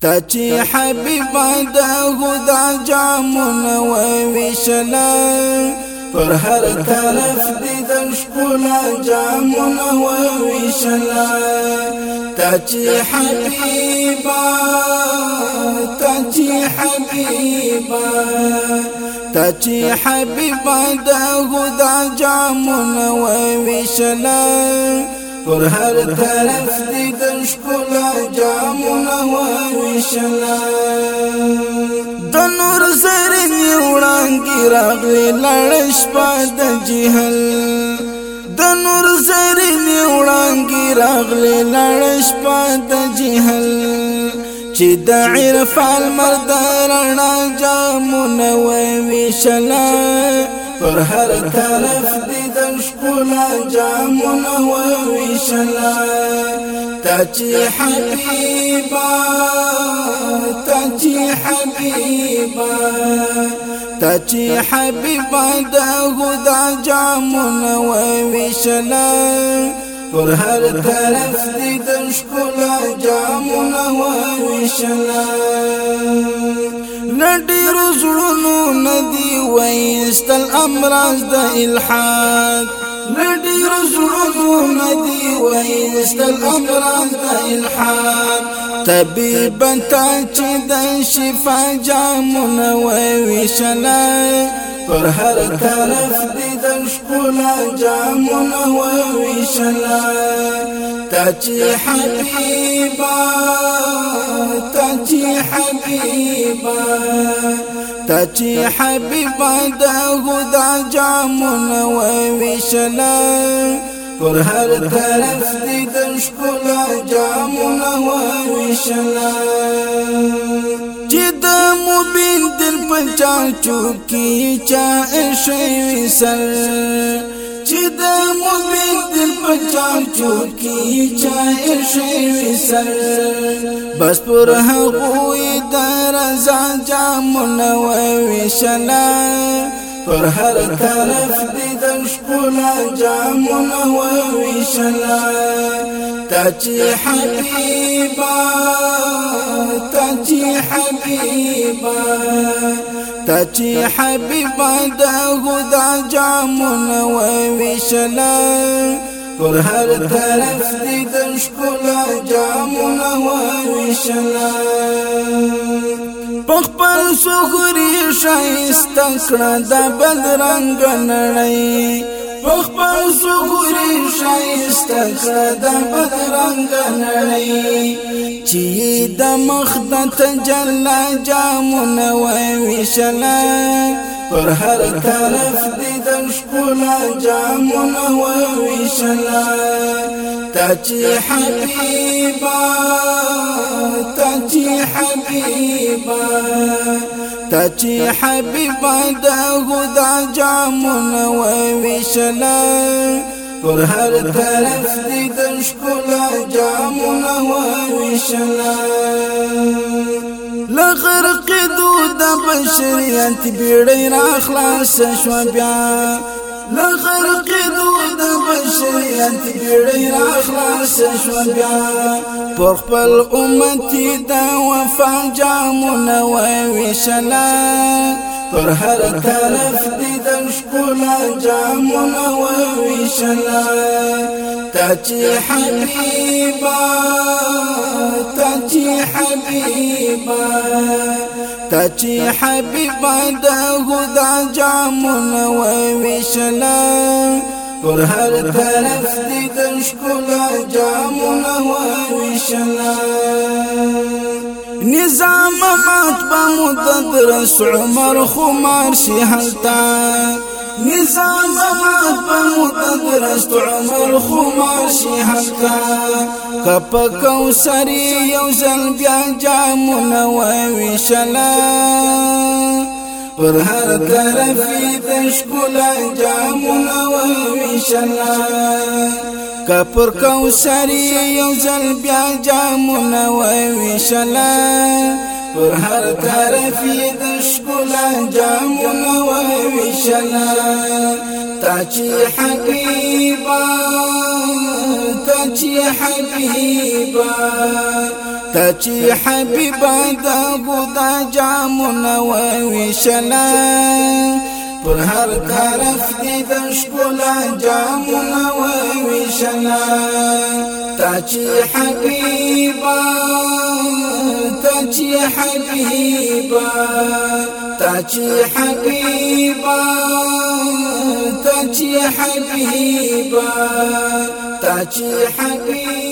تا چې حبیبا د خدا جامونه وویشلا پر هر طرف دې د ښکلا جامونه وویشلا تا چې حبیبا تا چې حبیبا د خدا جامونه وویشلا پر هر طرف دې د ښکلا جامونه وویشلا د نور زرینې وړانګې راغلې لاړه شپه د جهل د نور زرینې وړانګې راغلې لاړه شپه د جهل چې د عرفان مرد رڼا جامونه وویشلا پر هر طرف دې د ښکلا جامونه وویشلا تا چې حبیبا تا چې حبیبا د خدا جامونه وویشلا پر هر طرف دې د ښکلا جامونه وویشلا لډیرو زړونو ندی وایستل امراض د الحاد لډیرو زړونو ندی وایستل امراض د الحاد طبيبا تا چې د شفا جامونه وویشلا پر هر طرف دې د ښکلا جامونه وویشلا تا چې حبیبا تا چې حبیبا د خدا جامونه وویشلا پر هر طرف دې د ښکلا جامونه وویشلا چې د مبین دل په چاچو کې چا شوی سر چې د مبین دل په چاچو کې چا شوی سر بس پر هغوی د رضا جامونه وویشلا پر هر طرف دې د ښکلا جامونه وویشلا تا چې حبیبا تا چې حبیبا د خدا جامونه وویشلا پر هر طرف دې د ښکلا جامونه وویشلا پخپل سغوري شایسته کړه د بدرنګ نړۍ پخپل سغوري شایسته کړه د بدرنګ نړۍ چې د مخ د تجلی جامونه وویشلا پر هر طرف دې د ښکلا جامونه وویشلا تا چې حبیبا تا چې حبیبا د خدا جامونه وویشلا پر هر طرف دې د ښکلا جامونه وویشلا لغرق د بشریت بیړۍ را خلاص شوه بیا لغرق د بشریت بیړۍ را خلاص شوه بیا پر خپل امتي د وفا جامونه وویشلا پر هر طرف دې د ښکلا جامونه وویشلا تا چې حبیبا تا چې حبیبا د خدا جامونه وویشلا پر هر طرف دې د ښکلا جامونه وویشلا نظام مات با مدرس عمر خمار شي هلتا نظام مات با مدرس عمر خمار شي هلتا کپ کوثری یو ځل بیا جامونه وویشلا پر هر طرف د ښکلا جامونه وویشلا کپر کوثری یو ځل بیا جامونه وویشلا پر هر طرف د ښکلا جامونه وویشلا تا چې حبیبا تچی حبیبا دا بودا جامونا وویشلا پر هر طرف دی دشکولا جامونا وویشلا تچی حبیبا تچی حبیبا تچی حبیبا تچی حبیبا تچی حبیبا